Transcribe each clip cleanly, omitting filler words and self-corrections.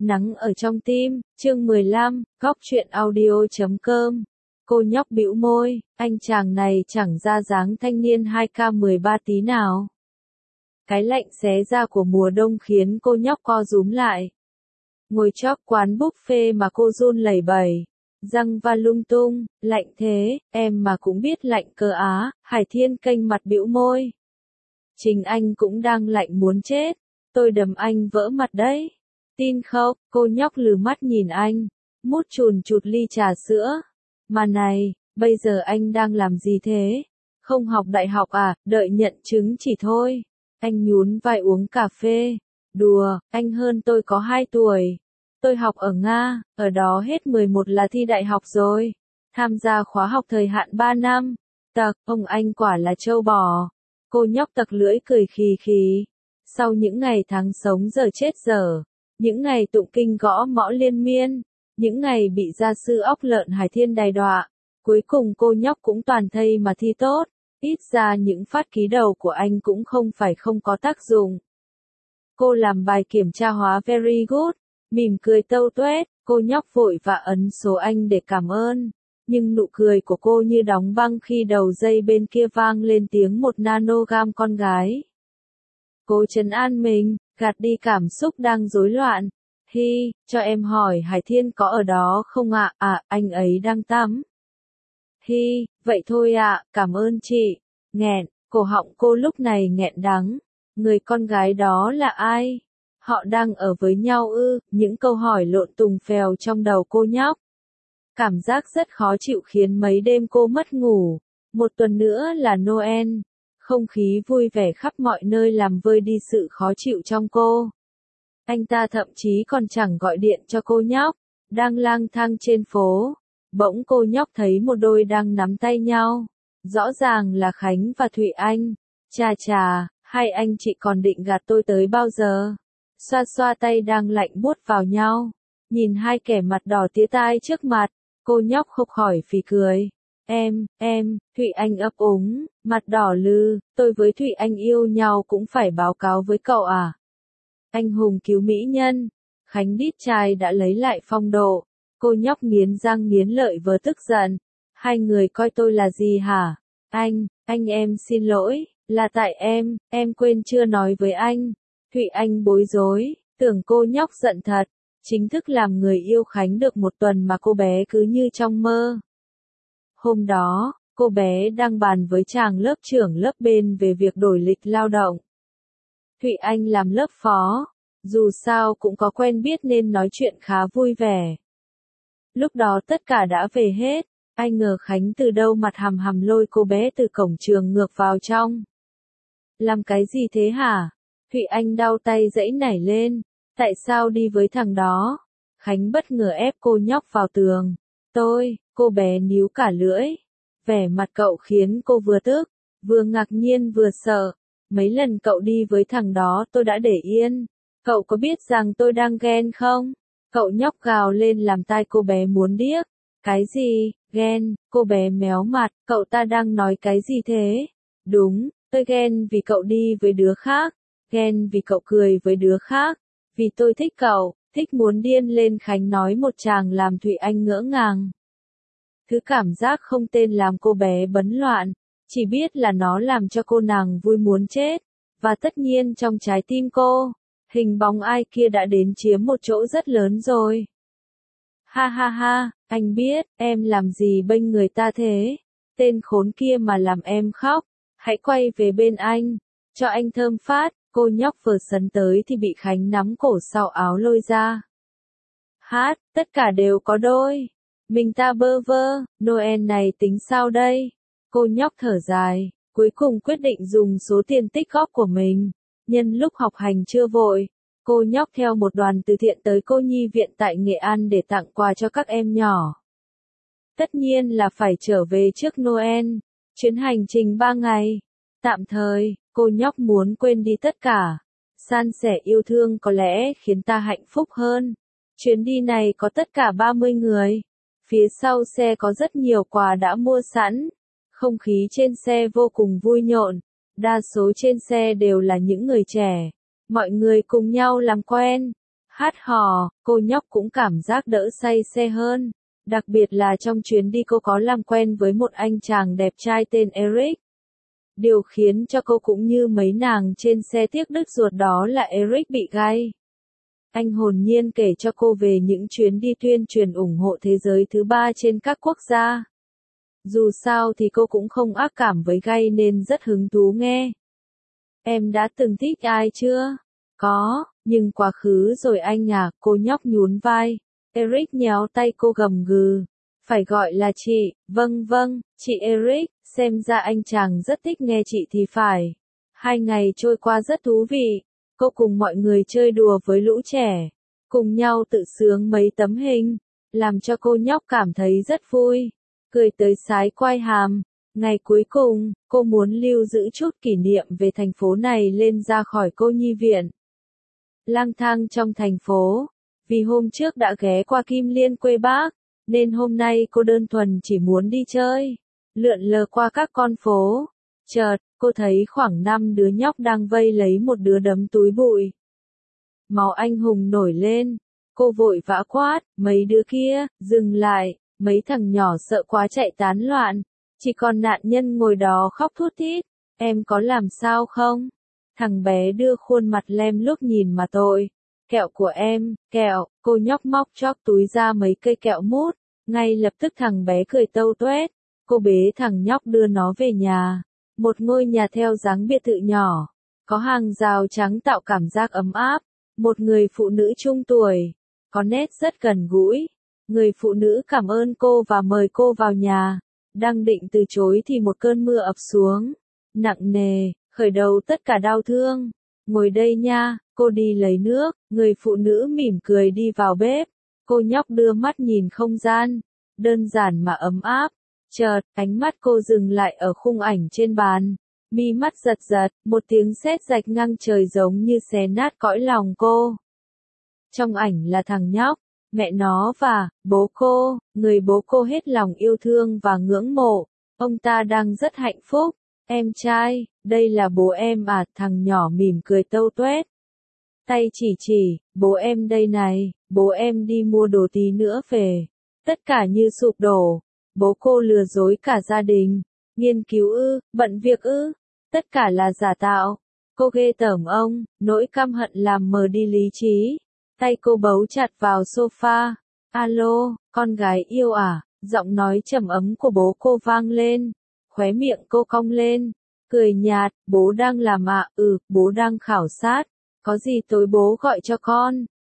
Nắng ở trong tim, chương 15, góc truyện audio.com. Cô nhóc bĩu môi, anh chàng này chẳng ra dáng thanh niên 2K13 tí nào. Cái lạnh xé da của mùa đông khiến cô nhóc co rúm lại. Ngồi chóp quán buffet mà cô run lẩy bẩy, răng va lung tung, lạnh thế, em mà cũng biết lạnh cơ á. Hải Thiên kênh mặt bĩu môi. Chính anh cũng đang lạnh muốn chết, tôi đấm anh vỡ mặt đấy. Tin không? Cô nhóc lừ mắt nhìn anh, mút chùn chụt ly trà sữa. Mà này, bây giờ anh đang làm gì thế? Không học đại học à, đợi nhận chứng chỉ thôi. Anh nhún vai uống cà phê. Đùa, anh hơn tôi có 2 tuổi. Tôi học ở Nga, ở đó hết 11 là thi đại học rồi. Tham gia khóa học thời hạn 3 năm. Tặc, ông anh quả là trâu bò. Cô nhóc tặc lưỡi cười khì khì. Sau những ngày tháng sống giờ chết giờ, những ngày tụng kinh gõ mõ liên miên, những ngày bị gia sư óc lợn Hải Thiên đày đọa, cuối cùng cô nhóc cũng toàn thây mà thi tốt, ít ra những phát ký đầu của anh cũng không phải không có tác dụng. Cô làm bài kiểm tra hóa very good, mỉm cười tâu tuét, cô nhóc vội và ấn số anh để cảm ơn, nhưng nụ cười của cô như đóng băng khi đầu dây bên kia vang lên tiếng 1 nanogam con gái. Cô trấn an mình, gạt đi cảm xúc đang rối loạn. Hi, cho em hỏi Hải Thiên có ở đó không ạ? À, anh ấy đang tắm. Hi, vậy thôi ạ, cảm ơn chị. Nghẹn, cổ họng cô lúc này nghẹn đắng. Người con gái đó là ai? Họ đang ở với nhau ư? Những câu hỏi lộn tùng phèo trong đầu cô nhóc. Cảm giác rất khó chịu khiến mấy đêm cô mất ngủ. 1 tuần nữa là Noel. Không khí vui vẻ khắp mọi nơi làm vơi đi sự khó chịu trong cô. Anh ta thậm chí còn chẳng gọi điện cho cô nhóc, đang lang thang trên phố. Bỗng cô nhóc thấy một đôi đang nắm tay nhau. Rõ ràng là Khánh và Thụy Anh. Chà chà, hai anh chị còn định gạt tôi tới bao giờ? Xoa xoa tay đang lạnh buốt vào nhau. Nhìn hai kẻ mặt đỏ tía tai trước mặt, cô nhóc không khỏi phì cười. Em, Thụy Anh ấp úng, mặt đỏ lừ, tôi với Thụy Anh yêu nhau cũng phải báo cáo với cậu à? Anh hùng cứu mỹ nhân. Khánh đít trai đã lấy lại phong độ. Cô nhóc nghiến răng nghiến lợi vờ tức giận. Hai người coi tôi là gì hả? Anh em xin lỗi, là tại em quên chưa nói với anh. Thụy Anh bối rối, tưởng cô nhóc giận thật. Chính thức làm người yêu Khánh được 1 tuần mà cô bé cứ như trong mơ. Hôm đó, cô bé đang bàn với chàng lớp trưởng lớp bên về việc đổi lịch lao động. Thụy Anh làm lớp phó, dù sao cũng có quen biết nên nói chuyện khá vui vẻ. Lúc đó tất cả đã về hết, ai ngờ Khánh từ đâu mặt hằm hằm lôi cô bé từ cổng trường ngược vào trong. Làm cái gì thế hả? Thụy Anh đau tay giãy nảy lên, tại sao đi với thằng đó? Khánh bất ngờ ép cô nhóc vào tường. Cô bé níu cả lưỡi. Vẻ mặt cậu khiến cô vừa tức, vừa ngạc nhiên vừa sợ. Mấy lần cậu đi với thằng đó tôi đã để yên. Cậu có biết rằng tôi đang ghen không? Cậu nhóc gào lên làm tai cô bé muốn điếc. Cái gì? Ghen? Cô bé méo mặt, cậu ta đang nói cái gì thế? Đúng, tôi ghen vì cậu đi với đứa khác. Ghen vì cậu cười với đứa khác. Vì tôi thích cậu, thích muốn điên lên. Khánh nói một tràng làm Thụy Anh ngỡ ngàng. Thứ cảm giác không tên làm cô bé bấn loạn, chỉ biết là nó làm cho cô nàng vui muốn chết, và tất nhiên trong trái tim cô, hình bóng ai kia đã đến chiếm một chỗ rất lớn rồi. Ha ha ha, anh biết, em làm gì bênh người ta thế, tên khốn kia mà làm em khóc, hãy quay về bên anh, cho anh thơm phát. Cô nhóc vừa sấn tới thì bị Khánh nắm cổ sau áo lôi ra. Hát, tất cả đều có đôi. Mình ta bơ vơ, Noel này tính sao đây? Cô nhóc thở dài, cuối cùng quyết định dùng số tiền tích góp của mình. Nhân lúc học hành chưa vội, cô nhóc theo một đoàn từ thiện tới cô nhi viện tại Nghệ An để tặng quà cho các em nhỏ. Tất nhiên là phải trở về trước Noel, chuyến hành trình 3 ngày. Tạm thời, cô nhóc muốn quên đi tất cả. San sẻ yêu thương có lẽ khiến ta hạnh phúc hơn. Chuyến đi này có tất cả 30 người. Phía sau xe có rất nhiều quà đã mua sẵn. Không khí trên xe vô cùng vui nhộn. Đa số trên xe đều là những người trẻ. Mọi người cùng nhau làm quen. Hát hò, cô nhóc cũng cảm giác đỡ say xe hơn. Đặc biệt là trong chuyến đi cô có làm quen với một anh chàng đẹp trai tên Eric. Điều khiến cho cô cũng như mấy nàng trên xe tiếc đứt ruột đó là Eric bị gay. Anh hồn nhiên kể cho cô về những chuyến đi tuyên truyền ủng hộ thế giới thứ ba trên các quốc gia. Dù sao thì cô cũng không ác cảm với gay nên rất hứng thú nghe. Em đã từng thích ai chưa? Có, nhưng quá khứ rồi anh à, cô nhóc nhún vai. Eric nhéo tay cô gầm gừ. Phải gọi là chị, vâng vâng, chị Eric, xem ra anh chàng rất thích nghe chị thì phải. 2 ngày trôi qua rất thú vị, cô cùng mọi người chơi đùa với lũ trẻ, cùng nhau tự sướng mấy tấm hình, làm cho cô nhóc cảm thấy rất vui, cười tới sái quai hàm. Ngày cuối cùng, cô muốn lưu giữ chút kỷ niệm về thành phố này lên ra khỏi cô nhi viện. Lang thang trong thành phố, vì hôm trước đã ghé qua Kim Liên quê bác, nên hôm nay cô đơn thuần chỉ muốn đi chơi, lượn lờ qua các con phố. Chợt, cô thấy khoảng 5 đứa nhóc đang vây lấy một đứa đấm túi bụi. Máu anh hùng nổi lên, cô vội vã quát, mấy đứa kia, dừng lại, mấy thằng nhỏ sợ quá chạy tán loạn, chỉ còn nạn nhân ngồi đó khóc thút thít, em có làm sao không? Thằng bé đưa khuôn mặt lem luốc nhìn mà tội. Kẹo của em, kẹo, cô nhóc móc chóc túi ra mấy cây kẹo mút, ngay lập tức thằng bé cười tâu tuét, cô bế thằng nhóc đưa nó về nhà. Một ngôi nhà theo dáng biệt thự nhỏ, có hàng rào trắng tạo cảm giác ấm áp, một người phụ nữ trung tuổi, có nét rất gần gũi. Người phụ nữ cảm ơn cô và mời cô vào nhà, đang định từ chối thì một cơn mưa ập xuống, nặng nề, khởi đầu tất cả đau thương. Ngồi đây nha, cô đi lấy nước, người phụ nữ mỉm cười đi vào bếp, cô nhóc đưa mắt nhìn không gian, đơn giản mà ấm áp. Chợt, ánh mắt cô dừng lại ở khung ảnh trên bàn, mi mắt giật giật, một tiếng sét rạch ngang trời giống như xé nát cõi lòng cô. Trong ảnh là thằng nhóc, mẹ nó và bố cô, người bố cô hết lòng yêu thương và ngưỡng mộ, ông ta đang rất hạnh phúc. Em trai, đây là bố em à, thằng nhỏ mỉm cười tâu tuét. Tay chỉ, bố em đây này, bố em đi mua đồ tí nữa về. Tất cả như sụp đổ, bố cô lừa dối cả gia đình, nghiên cứu ư, bận việc ư, tất cả là giả tạo. Cô ghê tởm ông, nỗi căm hận làm mờ đi lý trí. Tay cô bấu chặt vào sofa. Alo, con gái yêu à, giọng nói trầm ấm của bố cô vang lên. Khóe miệng cô cong lên, cười nhạt, bố đang làm ạ, bố đang khảo sát, có gì tối bố gọi cho con.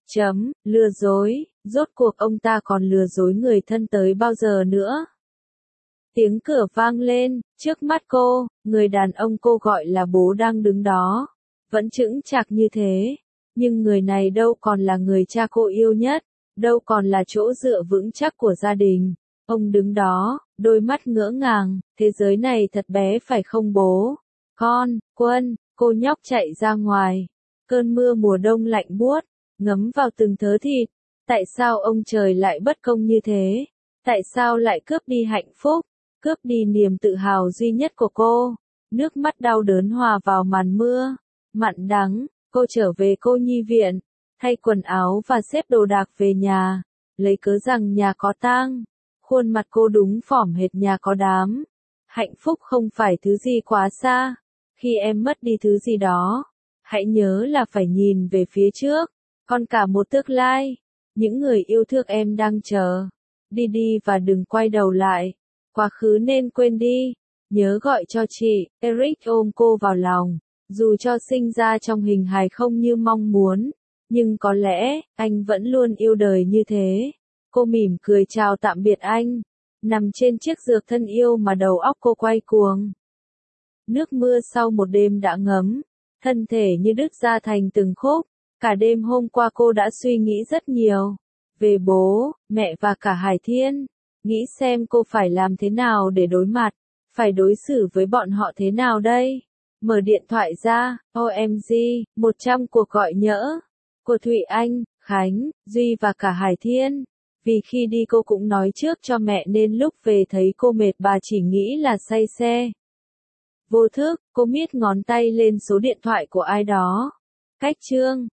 Lừa dối, rốt cuộc ông ta còn lừa dối người thân tới bao giờ nữa. Tiếng cửa vang lên, trước mắt cô, người đàn ông cô gọi là bố đang đứng đó, vẫn chững chạc như thế, nhưng người này đâu còn là người cha cô yêu nhất, đâu còn là chỗ dựa vững chắc của gia đình. Ông đứng đó, đôi mắt ngỡ ngàng, thế giới này thật bé phải không bố? Quân, cô nhóc chạy ra ngoài. Cơn mưa mùa đông lạnh buốt, ngấm vào từng thớ thịt. Tại sao ông trời lại bất công như thế? Tại sao lại cướp đi hạnh phúc? Cướp đi niềm tự hào duy nhất của cô? Nước mắt đau đớn hòa vào màn mưa. Mặn đắng, cô trở về cô nhi viện, thay quần áo và xếp đồ đạc về nhà, lấy cớ rằng nhà có tang. Khuôn mặt cô đúng phỏm hệt nhà có đám. Hạnh phúc không phải thứ gì quá xa. Khi em mất đi thứ gì đó, hãy nhớ là phải nhìn về phía trước, còn cả một tương lai. Những người yêu thương em đang chờ. Đi và đừng quay đầu lại. Quá khứ nên quên đi. Nhớ gọi cho chị. Eric ôm cô vào lòng. Dù cho sinh ra trong hình hài không như mong muốn, nhưng có lẽ, anh vẫn luôn yêu đời như thế. Cô mỉm cười chào tạm biệt anh, nằm trên chiếc giường thân yêu mà đầu óc cô quay cuồng. Nước mưa sau một đêm đã ngấm, thân thể như đứt ra thành từng khúc. Cả đêm hôm qua cô đã suy nghĩ rất nhiều, về bố, mẹ và cả Hải Thiên. Nghĩ xem cô phải làm thế nào để đối mặt, phải đối xử với bọn họ thế nào đây. Mở điện thoại ra, OMG, 100 cuộc gọi nhỡ, của Thụy Anh, Khánh, Duy và cả Hải Thiên. Vì khi đi cô cũng nói trước cho mẹ nên lúc về thấy cô mệt bà chỉ nghĩ là say xe. Vô thức, cô miết ngón tay lên số điện thoại của ai đó. Cách chương.